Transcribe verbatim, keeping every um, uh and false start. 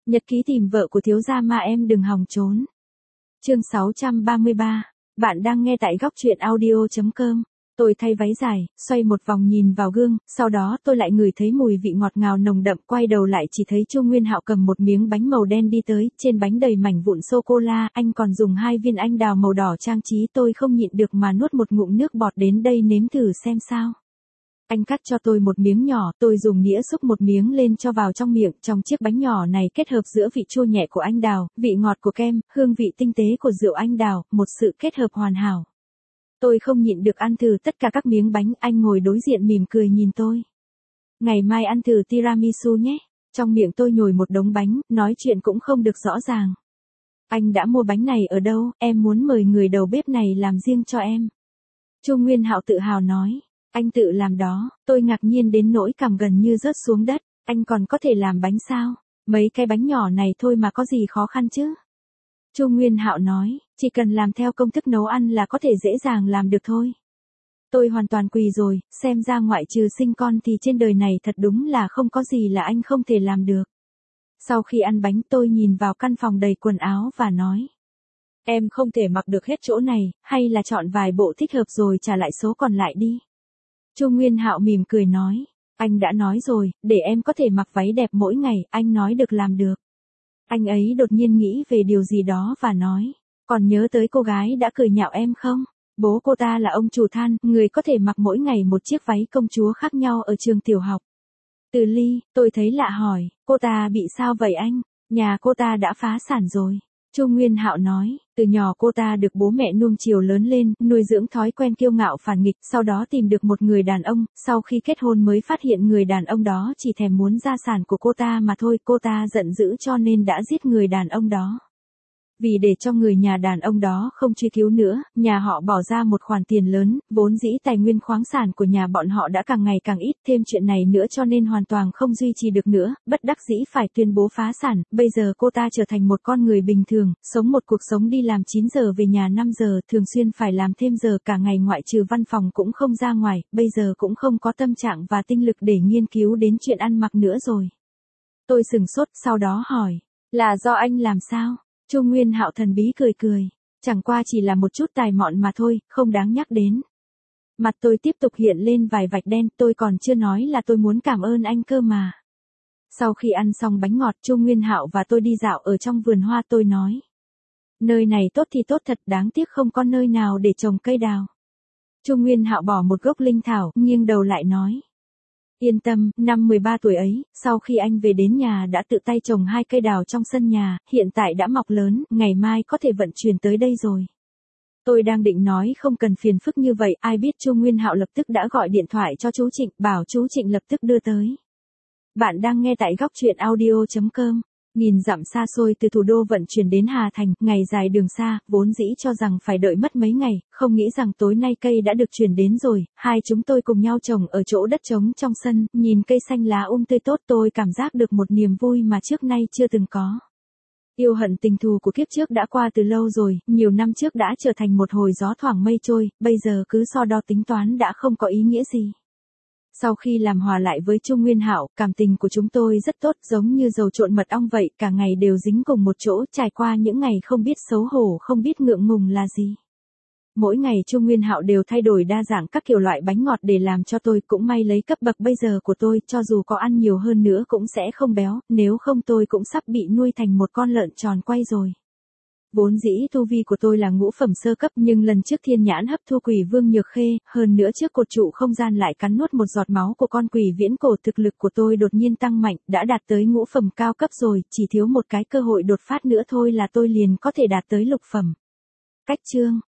Nhật ký tìm vợ của thiếu gia mà em đừng hòng trốn. Chương sáu trăm ba mươi ba. Bạn đang nghe tại góc truyện audio chấm com. Tôi thay váy dài, xoay một vòng nhìn vào gương, sau đó tôi lại ngửi thấy mùi vị ngọt ngào nồng đậm, quay đầu lại chỉ thấy Chu Nguyên Hạo cầm một miếng bánh màu đen đi tới, trên bánh đầy mảnh vụn sô cô la, anh còn dùng hai viên anh đào màu đỏ trang trí, tôi không nhịn được mà nuốt một ngụm nước bọt, đến đây nếm thử xem sao. Anh cắt cho tôi một miếng nhỏ, tôi dùng đĩa xúc một miếng lên cho vào trong miệng, trong chiếc bánh nhỏ này kết hợp giữa vị chua nhẹ của anh đào, vị ngọt của kem, hương vị tinh tế của rượu anh đào, một sự kết hợp hoàn hảo. Tôi không nhịn được ăn thử tất cả các miếng bánh, anh ngồi đối diện mỉm cười nhìn tôi. Ngày mai ăn thử tiramisu nhé. Trong miệng tôi nhồi một đống bánh, nói chuyện cũng không được rõ ràng. Anh đã mua bánh này ở đâu, em muốn mời người đầu bếp này làm riêng cho em. Chu Nguyên Hạo tự hào nói. Anh tự làm đó, tôi ngạc nhiên đến nỗi cằm gần như rớt xuống đất, anh còn có thể làm bánh sao? Mấy cái bánh nhỏ này thôi mà có gì khó khăn chứ? Chu Nguyên Hạo nói, chỉ cần làm theo công thức nấu ăn là có thể dễ dàng làm được thôi. Tôi hoàn toàn quỳ rồi, xem ra ngoại trừ sinh con thì trên đời này thật đúng là không có gì là anh không thể làm được. Sau khi ăn bánh tôi nhìn vào căn phòng đầy quần áo và nói. Em không thể mặc được hết chỗ này, hay là chọn vài bộ thích hợp rồi trả lại số còn lại đi. Chu Nguyên Hạo mỉm cười nói, anh đã nói rồi, để em có thể mặc váy đẹp mỗi ngày, anh nói được làm được. Anh ấy đột nhiên nghĩ về điều gì đó và nói, còn nhớ tới cô gái đã cười nhạo em không? Bố cô ta là ông chủ than, người có thể mặc mỗi ngày một chiếc váy công chúa khác nhau ở trường tiểu học. Từ Ly, tôi thấy lạ hỏi, cô ta bị sao vậy anh? Nhà cô ta đã phá sản rồi. Chu Nguyên Hạo nói, từ nhỏ cô ta được bố mẹ nuông chiều lớn lên, nuôi dưỡng thói quen kiêu ngạo phản nghịch, sau đó tìm được một người đàn ông, sau khi kết hôn mới phát hiện người đàn ông đó chỉ thèm muốn gia sản của cô ta mà thôi, cô ta giận dữ cho nên đã giết người đàn ông đó. Vì để cho người nhà đàn ông đó không truy cứu nữa, nhà họ bỏ ra một khoản tiền lớn, vốn dĩ tài nguyên khoáng sản của nhà bọn họ đã càng ngày càng ít, thêm chuyện này nữa cho nên hoàn toàn không duy trì được nữa, bất đắc dĩ phải tuyên bố phá sản, bây giờ cô ta trở thành một con người bình thường, sống một cuộc sống đi làm chín giờ về nhà năm giờ, thường xuyên phải làm thêm giờ cả ngày, ngoại trừ văn phòng cũng không ra ngoài, bây giờ cũng không có tâm trạng và tinh lực để nghiên cứu đến chuyện ăn mặc nữa rồi. Tôi sửng sốt, sau đó hỏi, là do anh làm sao? Chu Nguyên Hạo thần bí cười cười, chẳng qua chỉ là một chút tài mọn mà thôi, không đáng nhắc đến. Mặt tôi tiếp tục hiện lên vài vạch đen, tôi còn chưa nói là tôi muốn cảm ơn anh cơ mà. Sau khi ăn xong bánh ngọt, Chu Nguyên Hạo và tôi đi dạo ở trong vườn hoa, tôi nói. Nơi này tốt thì tốt thật, đáng tiếc không có nơi nào để trồng cây đào. Chu Nguyên Hạo bỏ một gốc linh thảo, nghiêng đầu lại nói. Yên tâm, năm mười ba tuổi ấy, sau khi anh về đến nhà đã tự tay trồng hai cây đào trong sân nhà, hiện tại đã mọc lớn, ngày mai có thể vận chuyển tới đây rồi. Tôi đang định nói không cần phiền phức như vậy, ai biết Chu Nguyên Hạo lập tức đã gọi điện thoại cho chú Trịnh, bảo chú Trịnh lập tức đưa tới. Bạn đang nghe tại góc truyện audio chấm com. Nghìn dặm xa xôi từ thủ đô vận chuyển đến Hà Thành, ngày dài đường xa, vốn dĩ cho rằng phải đợi mất mấy ngày, không nghĩ rằng tối nay cây đã được chuyển đến rồi, hai chúng tôi cùng nhau trồng ở chỗ đất trống trong sân, nhìn cây xanh lá um tươi tốt, tôi cảm giác được một niềm vui mà trước nay chưa từng có. Yêu hận tình thù của kiếp trước đã qua từ lâu rồi, nhiều năm trước đã trở thành một hồi gió thoảng mây trôi, bây giờ cứ so đo tính toán đã không có ý nghĩa gì. Sau khi làm hòa lại với Chu Nguyên Hạo, cảm tình của chúng tôi rất tốt, giống như dầu trộn mật ong vậy, cả ngày đều dính cùng một chỗ, trải qua những ngày không biết xấu hổ, không biết ngượng ngùng là gì. Mỗi ngày Chu Nguyên Hạo đều thay đổi đa dạng các kiểu loại bánh ngọt để làm cho tôi, cũng may lấy cấp bậc bây giờ của tôi, cho dù có ăn nhiều hơn nữa cũng sẽ không béo, nếu không tôi cũng sắp bị nuôi thành một con lợn tròn quay rồi. Vốn dĩ tu vi của tôi là ngũ phẩm sơ cấp, nhưng lần trước thiên nhãn hấp thu quỷ vương nhược khê, hơn nữa trước cột trụ không gian lại cắn nuốt một giọt máu của con quỷ viễn cổ, thực lực của tôi đột nhiên tăng mạnh, đã đạt tới ngũ phẩm cao cấp rồi, chỉ thiếu một cái cơ hội đột phát nữa thôi là tôi liền có thể đạt tới lục phẩm. Cách chương